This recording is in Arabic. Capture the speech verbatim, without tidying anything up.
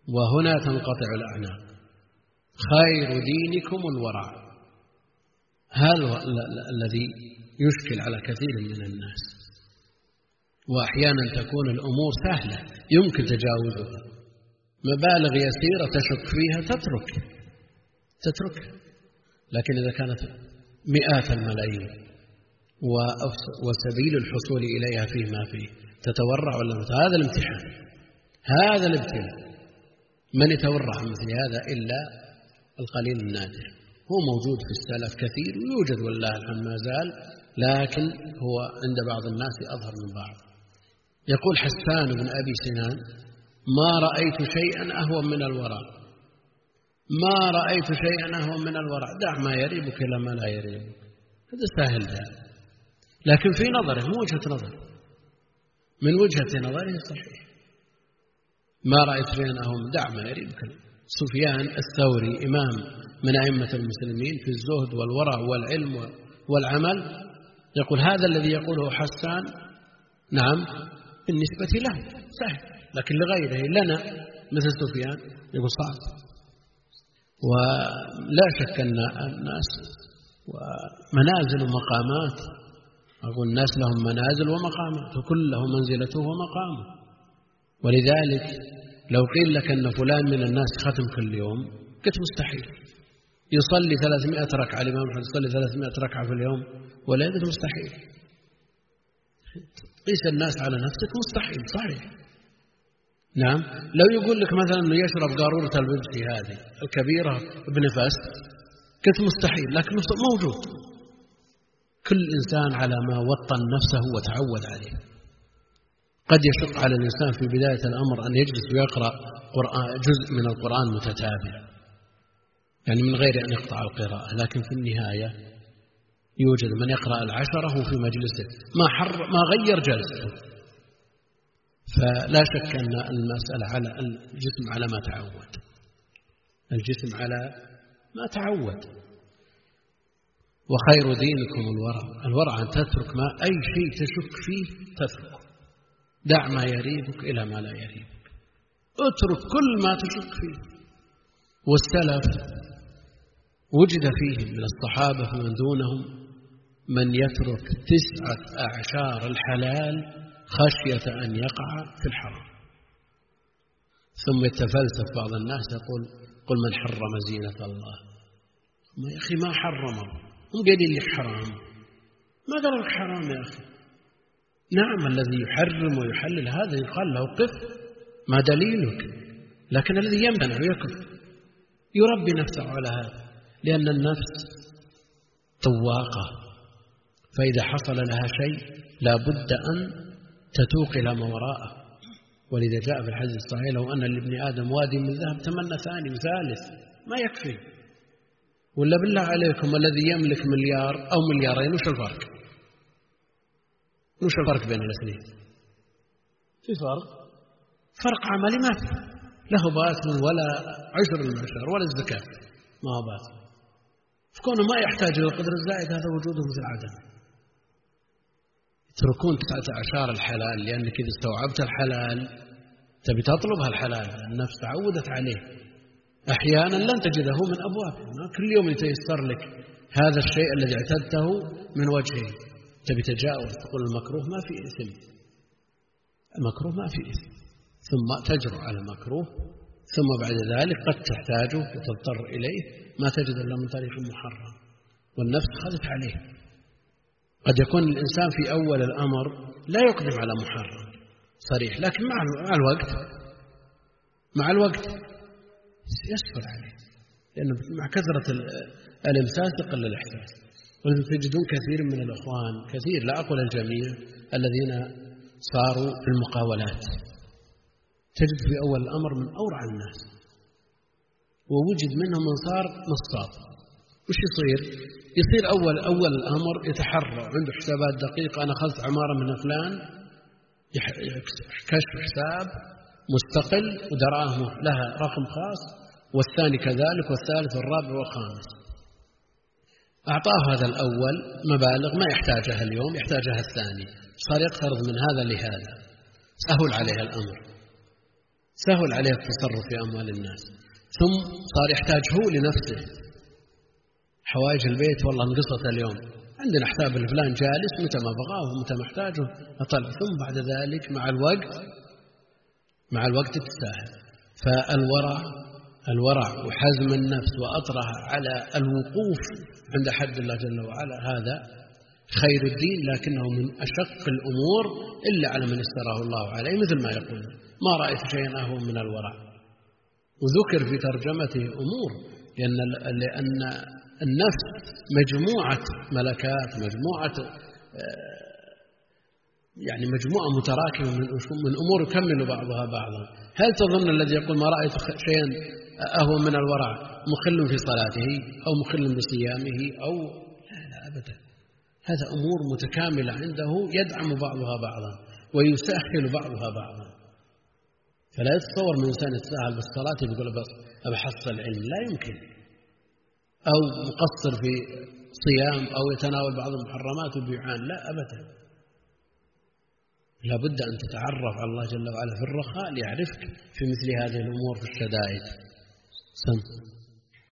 وهنا تنقطع الأعناق. خير دينكم الورع، هذا الذي يشكل على كثير من الناس. وأحيانا تكون الأمور سهلة يمكن تجاوزها، مبالغ يسيرة تشك فيها تترك تترك لكن إذا كانت مئات الملايين وسبيل الحصول إليها فيه ما فيه، تتورع ولا لا؟ هذا الامتحان، هذا الابتلاء. من يتورع عن مثل هذا إلا القليل النادر. هو موجود في السلف كثير ويوجد والله الحمد ما زال، لكن هو عند بعض الناس أظهر من بعض. يقول حسان بن أبي سنان: ما رأيت شيئا أهون من الورع، ما رأيت شيئا أهون من الورع، دع ما يريبك إلى ما لا يريبك. هذا سهل ده، لكن في نظره مو وجهة نظر، من وجهة نظره صحيح. ما رأيت شيئا أهون، دع ما يريبك. سفيان الثوري إمام من أئمة المسلمين في الزهد والورع والعلم والعمل، يقول هذا الذي يقوله حسان نعم بالنسبة له سهل، لكن لغيره لنا مثل سفيان يقول صعب. ولا شك أن الناس ومنازل ومقامات، أقول الناس لهم منازل ومقامات، وكل له منزلته ومقامه. ولذلك لو قيل لك أن فلان من الناس ختم كل يوم قلت مستحيل. يصلي ثلاثمائة ركعة، الإمام محمد يصلي ثلاثمائة ركعة في اليوم ولا يقول مستحيل. قيس الناس على نفسك مستحيل صحيح. نعم، لو يقول لك مثلا أنه يشرب قارورة البيبسي هذه الكبيرة بنفس قلت مستحيل، لكن موجود. كل إنسان على ما وطن نفسه وتعود عليه. قد يشق على الإنسان في بداية الأمر أن يجلس ويقرأ جزء من القرآن متتابع، يعني من غير أن يقطع القراءة، لكن في النهاية يوجد من يقرأ العشرة في مجلسه ما حر ما غير جلسته. فلا شك أن المسألة على الجسم على ما تعود، الجسم على ما تعود. وخير دينكم الورع، الورع أن تترك ما أي شيء تشك فيه تتركه، دع ما يريبك إلى ما لا يريبك، اترك كل ما تشك فيه. والسلف وجد فيهم من الصحابة ومن دونهم من يترك تسعة أعشار الحلال خشية أن يقع في الحرام. ثم يتفلسف بعض الناس يقول قل من حرم زينة الله. يا أخي ما حرمه، هم قايلين لك حرام، ما قال لك حرام يا أخي. نعم الذي يحرم ويحلل هذا يقال له قف، ما دليلك؟ لكن الذي يمنع ويكف يربي نفسه على هذا، لأن النفس طواقة، فإذا حصل لها شيء لا بد أن تتوق إلى ما وراءه. ولذا جاء في الحديث الصحيح لو أن لابن آدم وادي من ذهب تمنى ثاني وثالث ما يكفي. ولا بالله عليكم الذي يملك مليار أو مليارين وش الفرق؟ وش الفرق بين الاثنين؟ في فرق، فرق عملي ما في، له باطل ولا عشر المعشر ولا الزكاة، ما هو باطل. فكونه ما يحتاج إلى القدر الزائد هذا وجوده مثل عدم. تركون تسعة أعشار الحلال لأنك إذا استوعبت الحلال تبي تطلبها الحلال، النفس تعودت عليه. أحيانا لن تجده من أبوابه، كل يوم يتيسر لك هذا الشيء الذي اعتدته من وجهه، تبي تجاوز تقول المكروه ما في إثم، المكروه ما في إثم، ثم تجرؤ على المكروه، ثم بعد ذلك قد تحتاجه وتضطر إليه ما تجد إلا من طريق محرم، والنفس خذت عليه. قد يكون الإنسان في أول الأمر لا يقدم على محرم صريح، لكن مع الوقت مع الوقت يسهل عليه، لأنه مع كثرة الإمساس يقل الإحساس. ولذلك تجدون كثير من الأخوان، كثير لا أقول الجميع، الذين صاروا في المقاولات تجد في أول الأمر من أورع الناس، ووجد منهم من صار نصاب. وش يصير؟ يصير أول أول الأمر يتحرى، عنده حسابات دقيقة، أنا أخذت عمارة من فلان، كشف حساب مستقل ودراهمه لها رقم خاص، والثاني كذلك والثالث والرابع والخامس. أعطاه هذا الأول مبالغ ما يحتاجها اليوم يحتاجها الثاني، صار يقترض من هذا لهذا، سهل عليه الأمر سهل عليه التصرف في أموال الناس، ثم صار يحتاج هو لنفسه حوائج البيت، والله انقصت اليوم، عندنا حساب الفلان جالس متى ما بغاه ومتى ما احتاجه أطلع، ثم بعد ذلك مع الوقت مع الوقت تتساهل. فالورع الورع وحزم النفس وأطرها على الوقوف عند حد الله جل وعلا هذا خير الدين، لكنه من أشق الأمور إلا على من استراه الله عليه، مثل ما يقول ما رأيت شيئا أهون من الورع. وذكر في ترجمته أمور، لأن لأن النفس مجموعة ملكات، مجموعة يعني مجموعة متراكمة من من أمور يكمل بعضها بعضا. هل تظن الذي يقول ما رأيت شيئا أهون من الورع مخل في صلاته أو مخل بصيامه أو لا لا أبدا، هذا أمور متكاملة عنده يدعم بعضها بعضا ويسهل بعضها بعضا. فلا يتصور من إنسان يتساهل بالصلاة يقول بس أبحصل علم، لا يمكن، أو مقصر في صيام أو يتناول بعض المحرمات وبيعان، لا أبدا. لا بد أن تتعرف على الله جل وعلا في الرخاء ليعرفك في مثل هذه الأمور في الشدائد. سم